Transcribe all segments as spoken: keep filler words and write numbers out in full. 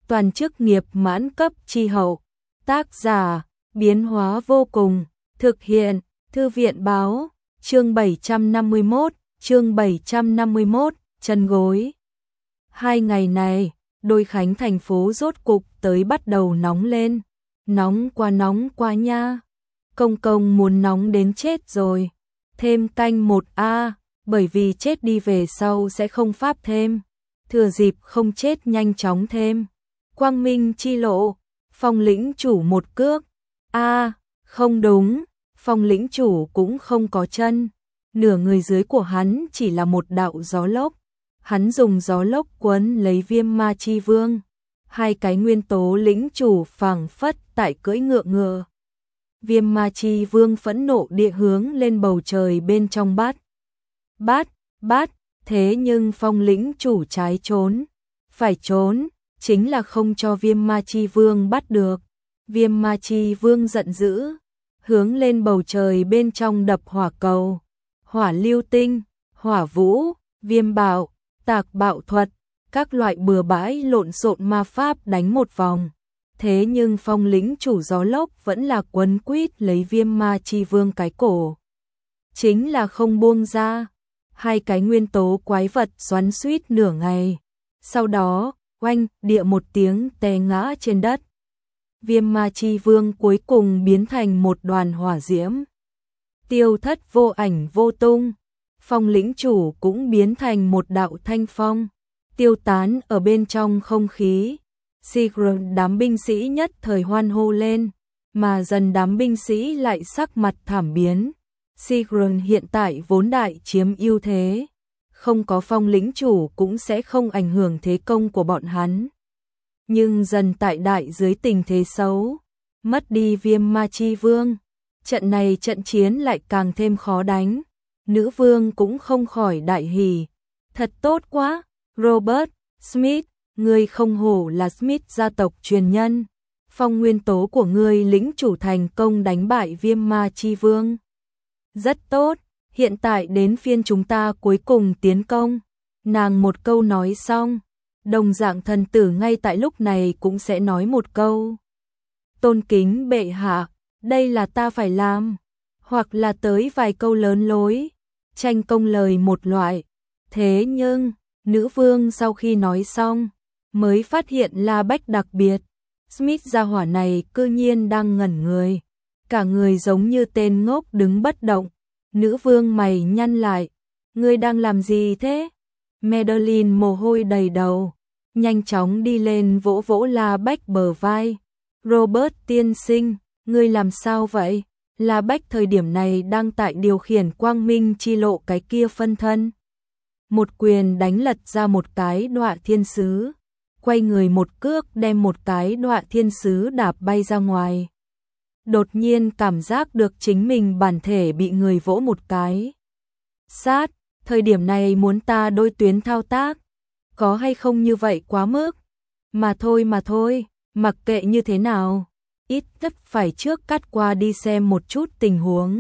toàn chức nghiệp mãn cấp chi hậu. Tác giả, biến hóa vô cùng, thực hiện, Thư viện báo, chương bảy trăm năm mươi mốt, chương bảy trăm năm mươi mốt, chân gối. Hai ngày này, Đôi Khánh thành phố rốt cục tới bắt đầu nóng lên, nóng qua nóng qua nha. Công công muốn nóng đến chết rồi, thêm canh một a, bởi vì chết đi về sau sẽ không pháp thêm, thừa dịp không chết nhanh chóng thêm. Quang Minh chi lộ, Phong lĩnh chủ một cước. A, không đúng, Phong lĩnh chủ cũng không có chân, nửa người dưới của hắn chỉ là một đạo gió lốc. Hắn dùng gió lốc quấn lấy Viêm Ma Chi Vương. Hai cái nguyên tố lĩnh chủ phảng phất tại cưỡi ngựa ngựa. Viêm Ma Chi Vương phẫn nộ địa hướng lên bầu trời bên trong bát. Bát, bát, thế nhưng Phong lĩnh chủ trái trốn. Phải trốn, chính là không cho Viêm Ma Chi Vương bắt được. Viêm Ma Chi Vương giận dữ, hướng lên bầu trời bên trong đập hỏa cầu, hỏa lưu tinh, hỏa vũ, viêm bạo, tạc bạo thuật, các loại bừa bãi lộn xộn ma pháp đánh một vòng. Thế nhưng Phong lĩnh chủ gió lốc vẫn là quấn quýt lấy Viêm Ma Chi Vương cái cổ. Chính là không buông ra. Hai cái nguyên tố quái vật xoắn xuýt nửa ngày. Sau đó, oanh, địa một tiếng té ngã trên đất. Viêm Ma Chi Vương cuối cùng biến thành một đoàn hỏa diễm, tiêu thất vô ảnh vô tung. Phong lĩnh chủ cũng biến thành một đạo thanh phong, tiêu tán ở bên trong không khí. Sigrun đám binh sĩ nhất thời hoan hô lên, mà dần đám binh sĩ lại sắc mặt thảm biến. Sigrun hiện tại vốn đại chiếm ưu thế, không có Phong lĩnh chủ cũng sẽ không ảnh hưởng thế công của bọn hắn. Nhưng dần tại đại dưới tình thế xấu, mất đi Viêm Ma Chi Vương, trận này trận chiến lại càng thêm khó đánh. Nữ vương cũng không khỏi đại hỉ, thật tốt quá, Robert Smith, ngươi không hổ là Smith gia tộc truyền nhân. Phong nguyên tố của ngươi lĩnh chủ thành công đánh bại Viêm Ma Chi Vương. Rất tốt, hiện tại đến phiên chúng ta cuối cùng tiến công. Nàng một câu nói xong, đồng dạng thần tử ngay tại lúc này cũng sẽ nói một câu. Tôn kính bệ hạ, đây là ta phải làm, hoặc là tới vài câu lớn lối, tranh công lời một loại. Thế nhưng, nữ vương sau khi nói xong, mới phát hiện La Bách đặc biệt. Smith gia hỏa này cư nhiên đang ngẩn người, cả người giống như tên ngốc đứng bất động. Nữ vương mày nhăn lại, ngươi đang làm gì thế? Madeline mồ hôi đầy đầu, nhanh chóng đi lên vỗ vỗ La Bách bờ vai. Robert tiên sinh, ngươi làm sao vậy? La Bách thời điểm này đang tại điều khiển Quang Minh chi lộ cái kia phân thân. Một quyền đánh lật ra một cái đọa thiên sứ, quay người một cước đem một cái đọa thiên sứ đạp bay ra ngoài. Đột nhiên cảm giác được chính mình bản thể bị người vỗ một cái. Sát, thời điểm này muốn ta đôi tuyến thao tác, có hay không như vậy quá mức. Mà thôi mà thôi, mặc kệ như thế nào, ít nhất phải trước cắt qua đi xem một chút tình huống.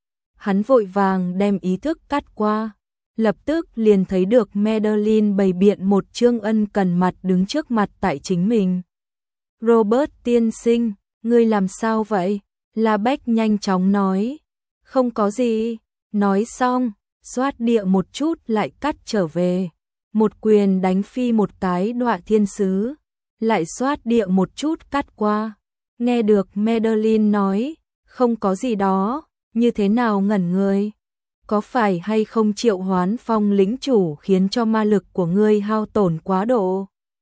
Hắn vội vàng đem ý thức cắt qua, lập tức liền thấy được Madeline bày biện một trương ân cần mặt đứng trước mặt tại chính mình. Robert tiên sinh, ngươi làm sao vậy? La Bách nhanh chóng nói. Không có gì. Nói xong, xoát địa một chút lại cắt trở về. Một quyền đánh phi một cái đọa thiên sứ, lại xoát địa một chút cắt qua. Nghe được Madeline nói, không có gì đó, như thế nào ngẩn người? Có phải hay không triệu hoán Phong lĩnh chủ khiến cho ma lực của ngươi hao tổn quá độ?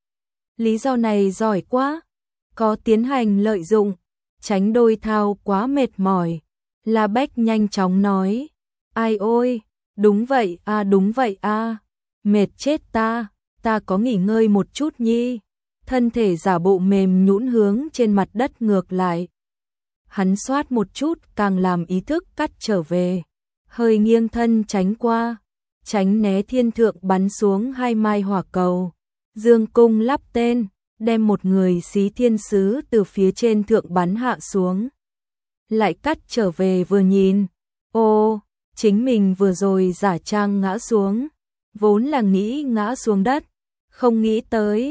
Lý do này giỏi quá, có tiến hành lợi dụng, tránh đôi thao quá mệt mỏi. La Bách nhanh chóng nói, ai ôi, đúng vậy a à, đúng vậy a à. Mệt chết ta, ta có nghỉ ngơi một chút nhi. Thân thể giả bộ mềm nhũn hướng trên mặt đất ngược lại. Hắn xoát một chút càng làm ý thức cắt trở về, hơi nghiêng thân tránh qua, tránh né thiên thượng bắn xuống hai mai hỏa cầu. Dương cung lắp tên, đem một người xí thiên sứ từ phía trên thượng bắn hạ xuống. Lại cắt trở về vừa nhìn, ô, chính mình vừa rồi giả trang ngã xuống, vốn là nghĩ ngã xuống đất, không nghĩ tới,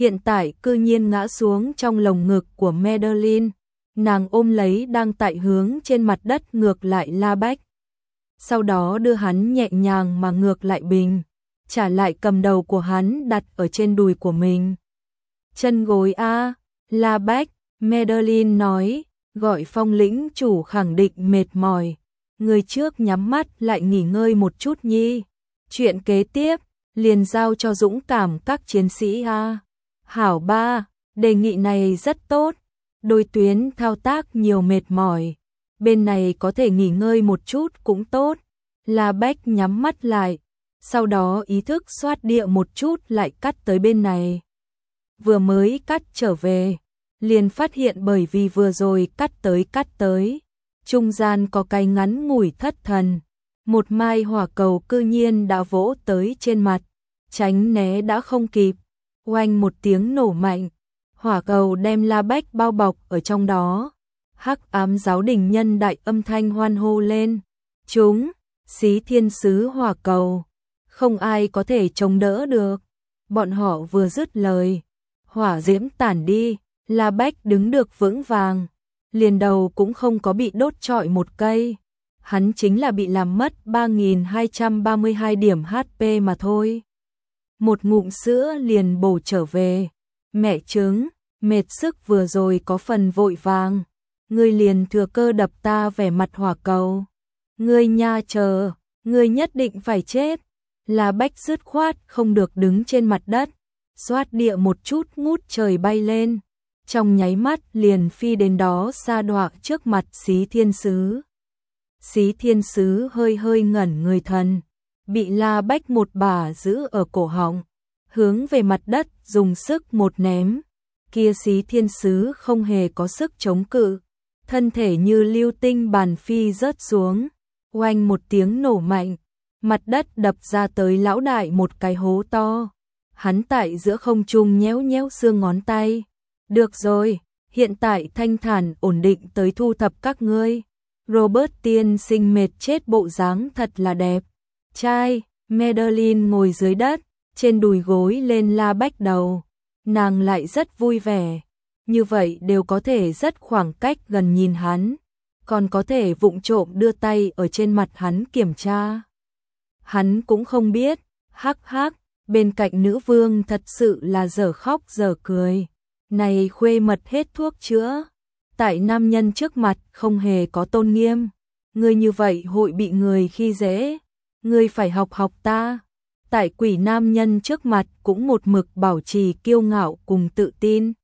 hiện tại cư nhiên ngã xuống trong lồng ngực của Madeline. Nàng ôm lấy đang tại hướng trên mặt đất ngược lại La Bách. Sau đó đưa hắn nhẹ nhàng mà ngược lại bình, trả lại cầm đầu của hắn đặt ở trên đùi của mình. Chân gối a, La Bách, Madeline nói, gọi Phong lĩnh chủ khẳng định mệt mỏi. Người trước nhắm mắt lại nghỉ ngơi một chút nhi. Chuyện kế tiếp, liền giao cho dũng cảm các chiến sĩ a. Hảo ba, đề nghị này rất tốt. Đôi tuyến thao tác nhiều mệt mỏi. Bên này có thể nghỉ ngơi một chút cũng tốt. La Bách nhắm mắt lại, sau đó ý thức xoát địa một chút lại cắt tới bên này. Vừa mới cắt trở về, liền phát hiện bởi vì vừa rồi cắt tới cắt tới, trung gian có cái ngắn ngủi thất thần. Một mai hỏa cầu cư nhiên đã vỗ tới trên mặt, tránh né đã không kịp. Oanh một tiếng nổ mạnh, hỏa cầu đem La Bách bao bọc ở trong đó. Hắc ám giáo đình nhân đại âm thanh hoan hô lên. Chúng, xí thiên sứ hỏa cầu, không ai có thể chống đỡ được. Bọn họ vừa dứt lời, hỏa diễm tản đi, La Bách đứng được vững vàng, liền đầu cũng không có bị đốt trọi một cây. Hắn chính là bị làm mất ba nghìn hai trăm ba mươi hai điểm H P mà thôi. Một ngụm sữa liền bổ trở về. Mẹ trứng, mệt sức vừa rồi có phần vội vàng. Ngươi liền thừa cơ đập ta vẻ mặt hỏa cầu. Ngươi nha chờ, ngươi nhất định phải chết. La Bách dứt khoát không được đứng trên mặt đất. Xoát địa một chút ngút trời bay lên. Trong nháy mắt liền phi đến đó sa đọa trước mặt xí thiên sứ. Xí thiên sứ hơi hơi ngẩn người thần. Bị La Bách một bà giữ ở cổ họng. Hướng về mặt đất dùng sức một ném. Kia xí thiên sứ không hề có sức chống cự. Thân thể như lưu tinh bàn phi rớt xuống. Oanh một tiếng nổ mạnh. Mặt đất đập ra tới lão đại một cái hố to. Hắn tại giữa không trung nhéo nhéo xương ngón tay. Được rồi, hiện tại thanh thản ổn định tới thu thập các ngươi. Robert tiên sinh mệt chết bộ dáng thật là đẹp. Trai, Madeline ngồi dưới đất, trên đùi gối lên La Bách đầu. Nàng lại rất vui vẻ. Như vậy đều có thể rất khoảng cách gần nhìn hắn. Còn có thể vụng trộm đưa tay ở trên mặt hắn kiểm tra. Hắn cũng không biết, hắc hắc, bên cạnh nữ vương thật sự là dở khóc dở cười. Này khuê mật hết thuốc chữa. Tại nam nhân trước mặt không hề có tôn nghiêm. Ngươi như vậy hội bị người khi dễ. Ngươi phải học học ta. Tại quỷ nam nhân trước mặt cũng một mực bảo trì kiêu ngạo cùng tự tin.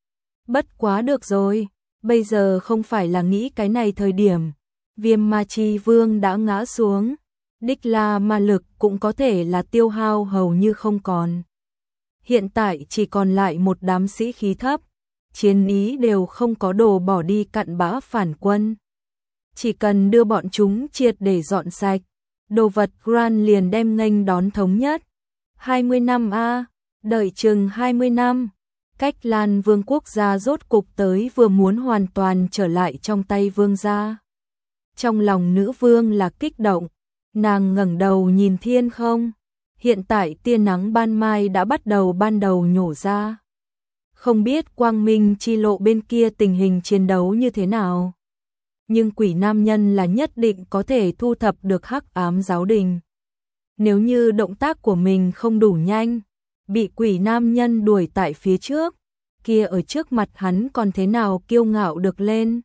Bất quá được rồi, bây giờ không phải là nghĩ cái này thời điểm. Viêm ma chi vương đã ngã xuống. Đích la ma lực cũng có thể là tiêu hao hầu như không còn. Hiện tại chỉ còn lại một đám sĩ khí thấp. Chiến ý đều không có đồ bỏ đi cặn bã phản quân. Chỉ cần đưa bọn chúng triệt để dọn sạch. Đồ vật Grand liền đem nghênh đón thống nhất. hai mươi năm a, đợi chừng hai mươi năm. Cách Lan vương quốc gia rốt cục tới vừa muốn hoàn toàn trở lại trong tay vương gia. Trong lòng nữ vương là kích động. Nàng ngẩng đầu nhìn thiên không. Hiện tại tia nắng ban mai đã bắt đầu ban đầu nhổ ra. Không biết quang minh chi lộ bên kia tình hình chiến đấu như thế nào. Nhưng quỷ nam nhân là nhất định có thể thu thập được hắc ám giáo đình. Nếu như động tác của mình không đủ nhanh, bị quỷ nam nhân đuổi tại phía trước, kia ở trước mặt hắn còn thế nào kiêu ngạo được lên.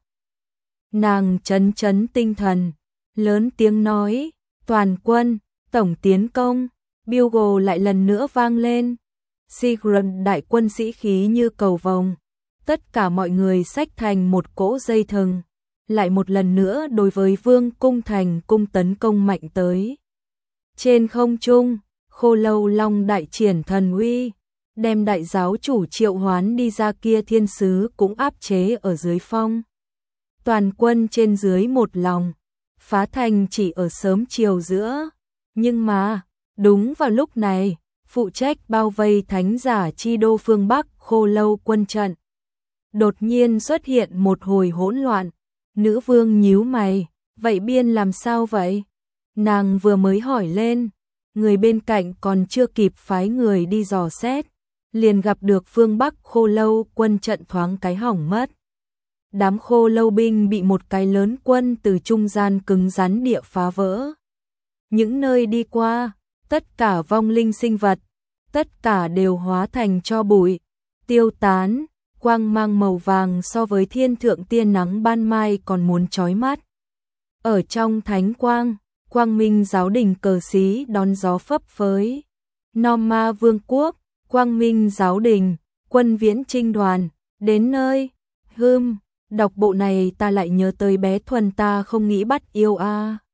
Nàng chấn chấn tinh thần, lớn tiếng nói, toàn quân, tổng tiến công, bugle lại lần nữa vang lên. Sigurd đại quân sĩ khí như cầu vồng, tất cả mọi người xách thành một cỗ dây thừng, lại một lần nữa đối với vương cung thành cung tấn công mạnh tới. Trên không trung, Khô Lâu Long đại triển thần uy, đem đại giáo chủ triệu hoán đi ra kia thiên sứ cũng áp chế ở dưới phong. Toàn quân trên dưới một lòng, phá thành chỉ ở sớm chiều giữa, nhưng mà, đúng vào lúc này, phụ trách bao vây thánh giả chi đô phương Bắc Khô Lâu quân trận. Đột nhiên xuất hiện một hồi hỗn loạn, nữ vương nhíu mày, vậy biên làm sao vậy? Nàng vừa mới hỏi lên, người bên cạnh còn chưa kịp phái người đi dò xét, liền gặp được phương Bắc Khô Lâu quân trận thoáng cái hỏng mất. Đám Khô Lâu binh bị một cái lớn quân từ trung gian cứng rắn địa phá vỡ. Những nơi đi qua, tất cả vong linh sinh vật, tất cả đều hóa thành tro bụi, tiêu tán, quang mang màu vàng so với thiên thượng tiên nắng ban mai còn muốn chói mắt. Ở trong thánh quang, Quang Minh giáo đình cờ xí đón gió phấp phới. Norma Vương quốc, Quang Minh giáo đình, quân viễn trinh đoàn, đến nơi. Hừm, đọc bộ này ta lại nhớ tới bé Thuần ta không nghĩ bắt yêu a. À.